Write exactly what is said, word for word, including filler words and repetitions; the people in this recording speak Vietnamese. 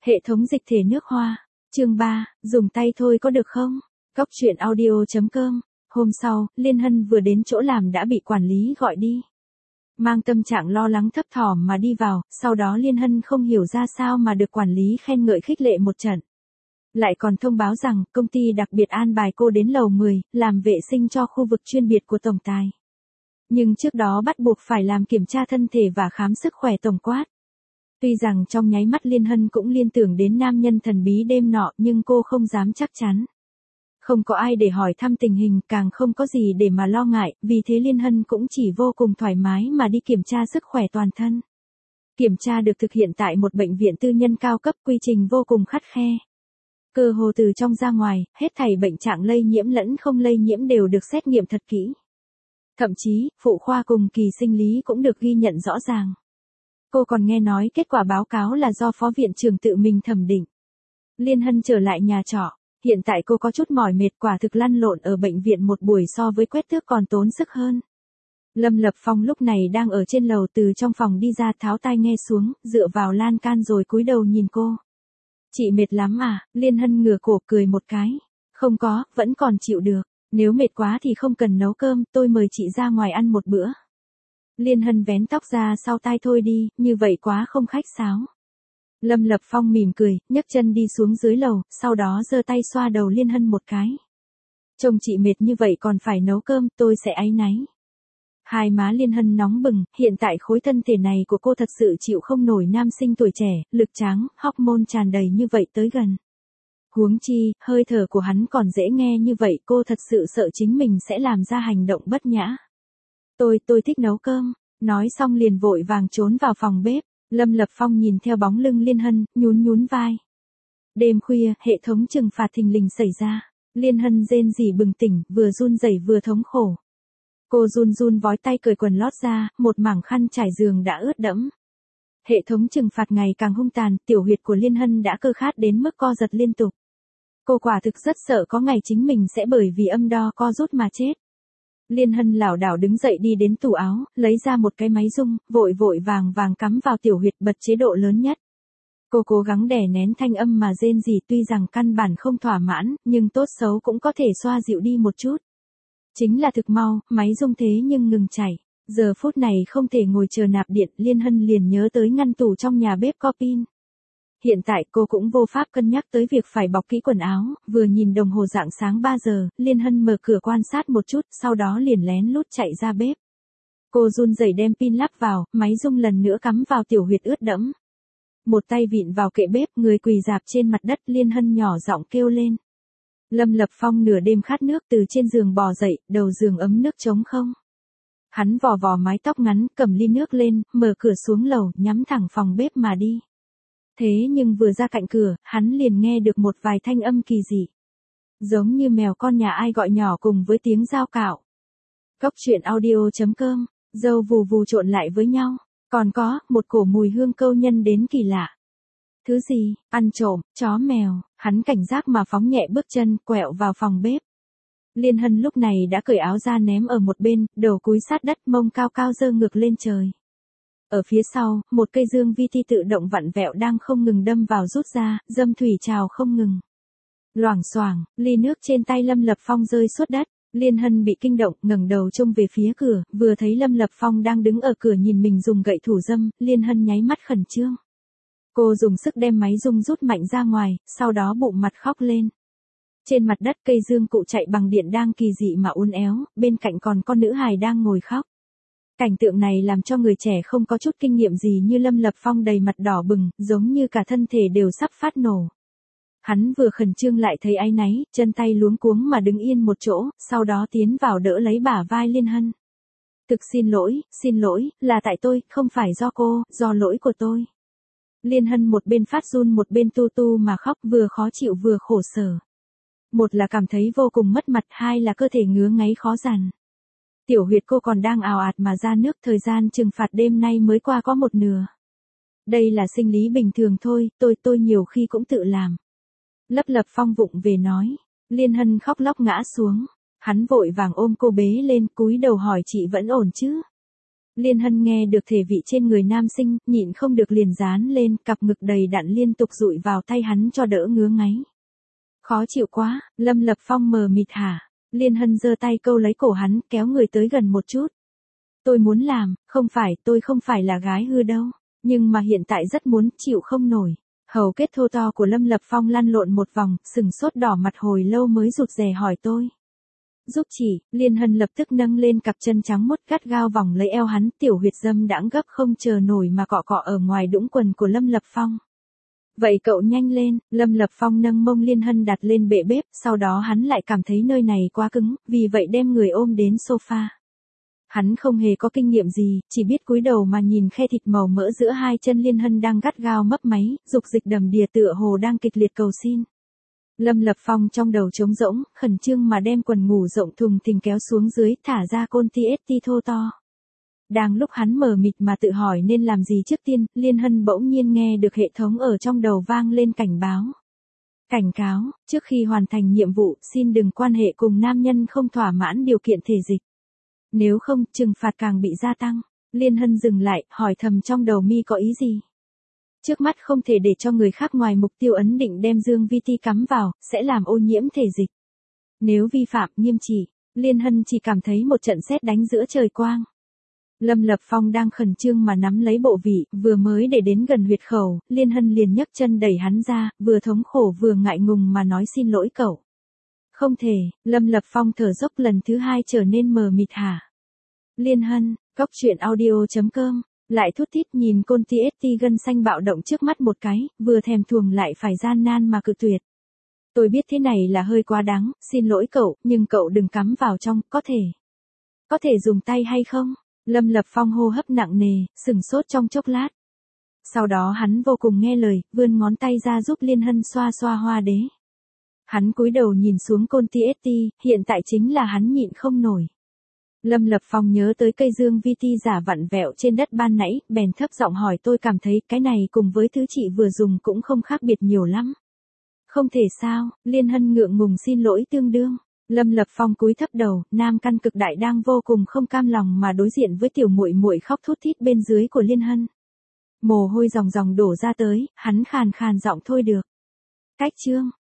Hệ thống dịch thể nước hoa. Chương ba, dùng tay thôi có được không? Cóc truyện audio chấm com. Hôm sau, Liên Hân vừa đến chỗ làm đã bị quản lý gọi đi. Mang tâm trạng lo lắng thấp thỏm mà đi vào, sau đó Liên Hân không hiểu ra sao mà được quản lý khen ngợi khích lệ một trận. Lại còn thông báo rằng công ty đặc biệt an bài cô đến lầu mười, làm vệ sinh cho khu vực chuyên biệt của tổng tài. Nhưng trước đó bắt buộc phải làm kiểm tra thân thể và khám sức khỏe tổng quát. Tuy rằng trong nháy mắt Liên Hân cũng liên tưởng đến nam nhân thần bí đêm nọ nhưng cô không dám chắc chắn. Không có ai để hỏi thăm tình hình, càng không có gì để mà lo ngại, vì thế Liên Hân cũng chỉ vô cùng thoải mái mà đi kiểm tra sức khỏe toàn thân. Kiểm tra được thực hiện tại một bệnh viện tư nhân cao cấp, quy trình vô cùng khắt khe. Cơ hồ từ trong ra ngoài, hết thảy bệnh trạng lây nhiễm lẫn không lây nhiễm đều được xét nghiệm thật kỹ. Thậm chí, phụ khoa cùng kỳ sinh lý cũng được ghi nhận rõ ràng. Cô còn nghe nói kết quả báo cáo là do phó viện trưởng tự mình thẩm định. Liên Hân trở lại nhà trọ. Hiện tại cô có chút mỏi mệt, quả thực lăn lộn ở bệnh viện một buổi so với quét tước còn tốn sức hơn. Lâm Lập Phong lúc này đang ở trên lầu, từ trong phòng đi ra, tháo tai nghe xuống, dựa vào lan can rồi cúi đầu nhìn cô. Chị mệt lắm à? Liên Hân ngửa cổ cười một cái. Không có, vẫn còn chịu được. Nếu mệt quá thì không cần nấu cơm, tôi mời chị ra ngoài ăn một bữa. Liên Hân vén tóc ra sau tai. Thôi đi, như vậy quá không khách sáo. Lâm Lập Phong mỉm cười, nhấc chân đi xuống dưới lầu, sau đó giơ tay xoa đầu Liên Hân một cái. Trông chị mệt như vậy còn phải nấu cơm, tôi sẽ áy náy. Hai má Liên Hân nóng bừng, hiện tại khối thân thể này của cô thật sự chịu không nổi nam sinh tuổi trẻ, lực tráng, hormone tràn đầy như vậy tới gần. Huống chi, hơi thở của hắn còn dễ nghe như vậy, cô thật sự sợ chính mình sẽ làm ra hành động bất nhã. Tôi, tôi thích nấu cơm, nói xong liền vội vàng trốn vào phòng bếp. Lâm Lập Phong nhìn theo bóng lưng Liên Hân, nhún nhún vai. Đêm khuya, hệ thống trừng phạt thình lình xảy ra. Liên Hân rên rỉ bừng tỉnh, vừa run rẩy vừa thống khổ. Cô run run vói tay cởi quần lót ra, một mảng khăn trải giường đã ướt đẫm. Hệ thống trừng phạt ngày càng hung tàn, tiểu huyệt của Liên Hân đã cơ khát đến mức co giật liên tục. Cô quả thực rất sợ có ngày chính mình sẽ bởi vì âm đo co rút mà chết. Liên Hân lảo đảo đứng dậy đi đến tủ áo, lấy ra một cái máy rung, vội vội vàng vàng cắm vào tiểu huyệt, bật chế độ lớn nhất. Cô cố gắng đè nén thanh âm mà rên rỉ, tuy rằng căn bản không thỏa mãn, nhưng tốt xấu cũng có thể xoa dịu đi một chút. Chính là thực mau, máy rung thế nhưng ngừng chảy. Giờ phút này không thể ngồi chờ nạp điện, Liên Hân liền nhớ tới ngăn tủ trong nhà bếp có pin. Hiện tại cô cũng vô pháp cân nhắc tới việc phải bọc kỹ quần áo, vừa nhìn đồng hồ rạng sáng ba giờ, Liên Hân mở cửa quan sát một chút, sau đó liền lén lút chạy ra bếp. Cô run rẩy đem pin lắp vào, máy rung lần nữa cắm vào tiểu huyệt ướt đẫm. Một tay vịn vào kệ bếp, người quỳ rạp trên mặt đất, Liên Hân nhỏ giọng kêu lên. Lâm Lập Phong nửa đêm khát nước từ trên giường bò dậy, đầu giường ấm nước trống không. Hắn vò vò mái tóc ngắn, cầm ly nước lên, mở cửa xuống lầu, nhắm thẳng phòng bếp mà đi. Thế nhưng vừa ra cạnh cửa, hắn liền nghe được một vài thanh âm kỳ dị. Giống như mèo con nhà ai gọi nhỏ cùng với tiếng dao cạo. Cóc truyện audio chấm com, dâu vù vù trộn lại với nhau. Còn có, một cổ mùi hương câu nhân đến kỳ lạ. Thứ gì, ăn trộm, chó mèo, hắn cảnh giác mà phóng nhẹ bước chân, quẹo vào phòng bếp. Liên Hân lúc này đã cởi áo ra ném ở một bên, đầu cúi sát đất, mông cao cao giơ ngược lên trời. Ở phía sau, một cây dương vi ti tự động vặn vẹo đang không ngừng đâm vào rút ra, dâm thủy trào không ngừng. Loảng xoảng, ly nước trên tay Lâm Lập Phong rơi suốt đất. Liên Hân bị kinh động, ngẩng đầu trông về phía cửa, vừa thấy Lâm Lập Phong đang đứng ở cửa nhìn mình dùng gậy thủ dâm, Liên Hân nháy mắt khẩn trương. Cô dùng sức đem máy rung rút mạnh ra ngoài, sau đó bụng mặt khóc lên. Trên mặt đất cây dương cụ chạy bằng điện đang kỳ dị mà uốn éo, bên cạnh còn con nữ hài đang ngồi khóc. Cảnh tượng này làm cho người trẻ không có chút kinh nghiệm gì như Lâm Lập Phong đầy mặt đỏ bừng, giống như cả thân thể đều sắp phát nổ. Hắn vừa khẩn trương lại thấy áy náy, chân tay luống cuống mà đứng yên một chỗ, sau đó tiến vào đỡ lấy bả vai Liên Hân. Thực xin lỗi, xin lỗi, là tại tôi, không phải do cô, do lỗi của tôi. Liên Hân một bên phát run một bên tu tu mà khóc, vừa khó chịu vừa khổ sở. Một là cảm thấy vô cùng mất mặt, hai là cơ thể ngứa ngáy khó dằn. Tiểu huyệt cô còn đang ào ạt mà ra nước, thời gian trừng phạt đêm nay mới qua có một nửa. Đây là sinh lý bình thường thôi, tôi tôi nhiều khi cũng tự làm. Lấp Lập Phong vụng về nói. Liên Hân khóc lóc ngã xuống. Hắn vội vàng ôm cô bế lên, cúi đầu hỏi chị vẫn ổn chứ? Liên Hân nghe được thể vị trên người nam sinh, nhịn không được liền dán lên, cặp ngực đầy đặn liên tục dụi vào tay hắn cho đỡ ngứa ngáy. Khó chịu quá, Lâm Lập Phong mờ mịt hả? Liên Hân giơ tay câu lấy cổ hắn, kéo người tới gần một chút. Tôi muốn làm, không phải, tôi không phải là gái hư đâu, nhưng mà hiện tại rất muốn, chịu không nổi. Hầu kết thô to của Lâm Lập Phong lăn lộn một vòng, sừng sốt đỏ mặt hồi lâu mới rụt rè hỏi tôi. Giúp chỉ, Liên Hân lập tức nâng lên cặp chân trắng mốt gắt gao vòng lấy eo hắn, tiểu huyệt dâm đãng gấp không chờ nổi mà cọ cọ ở ngoài đũng quần của Lâm Lập Phong. Vậy cậu nhanh lên, Lâm Lập Phong nâng mông Liên Hân đặt lên bệ bếp, sau đó hắn lại cảm thấy nơi này quá cứng, vì vậy đem người ôm đến sofa. Hắn không hề có kinh nghiệm gì, chỉ biết cúi đầu mà nhìn khe thịt màu mỡ giữa hai chân Liên Hân đang gắt gao mấp máy, dục dịch đầm đìa tựa hồ đang kịch liệt cầu xin. Lâm Lập Phong trong đầu trống rỗng, khẩn trương mà đem quần ngủ rộng thùng thình kéo xuống dưới, thả ra côn ti ét ti thô to. Đang lúc hắn mờ mịt mà tự hỏi nên làm gì trước tiên, Liên Hân bỗng nhiên nghe được hệ thống ở trong đầu vang lên cảnh báo. Cảnh cáo, trước khi hoàn thành nhiệm vụ, xin đừng quan hệ cùng nam nhân không thỏa mãn điều kiện thể dịch. Nếu không, trừng phạt càng bị gia tăng. Liên Hân dừng lại, hỏi thầm trong đầu mi có ý gì. Trước mắt không thể để cho người khác ngoài mục tiêu ấn định đem dương vi ti cắm vào, sẽ làm ô nhiễm thể dịch. Nếu vi phạm, nghiêm trị. Liên Hân chỉ cảm thấy một trận sét đánh giữa trời quang. Lâm Lập Phong đang khẩn trương mà nắm lấy bộ vị, vừa mới để đến gần huyệt khẩu, Liên Hân liền nhấc chân đẩy hắn ra, vừa thống khổ vừa ngại ngùng mà nói xin lỗi cậu. Không thể, Lâm Lập Phong thở dốc lần thứ hai trở nên mờ mịt hả. Liên Hân, cóc truyện audio chấm com, lại thút thít nhìn côn ti ét ti gân xanh bạo động trước mắt một cái, vừa thèm thuồng lại phải gian nan mà cự tuyệt. Tôi biết thế này là hơi quá đáng, xin lỗi cậu, nhưng cậu đừng cắm vào trong, có thể. Có thể dùng tay hay không? Lâm Lập Phong hô hấp nặng nề, sừng sốt trong chốc lát. Sau đó hắn vô cùng nghe lời, vươn ngón tay ra giúp Liên Hân xoa xoa hoa đế. Hắn cúi đầu nhìn xuống côn ti ét ti, hiện tại chính là hắn nhịn không nổi. Lâm Lập Phong nhớ tới cây dương vi ti giả vặn vẹo trên đất ban nãy, bèn thấp giọng hỏi tôi cảm thấy cái này cùng với thứ chị vừa dùng cũng không khác biệt nhiều lắm. Không thể sao, Liên Hân ngượng ngùng xin lỗi tương đương. Lâm Lập Phong cúi thấp đầu, nam căn cực đại đang vô cùng không cam lòng mà đối diện với tiểu muội muội khóc thút thít bên dưới của Liên Hân. Mồ hôi ròng ròng đổ ra tới, hắn khàn khàn giọng thôi được. Cách chương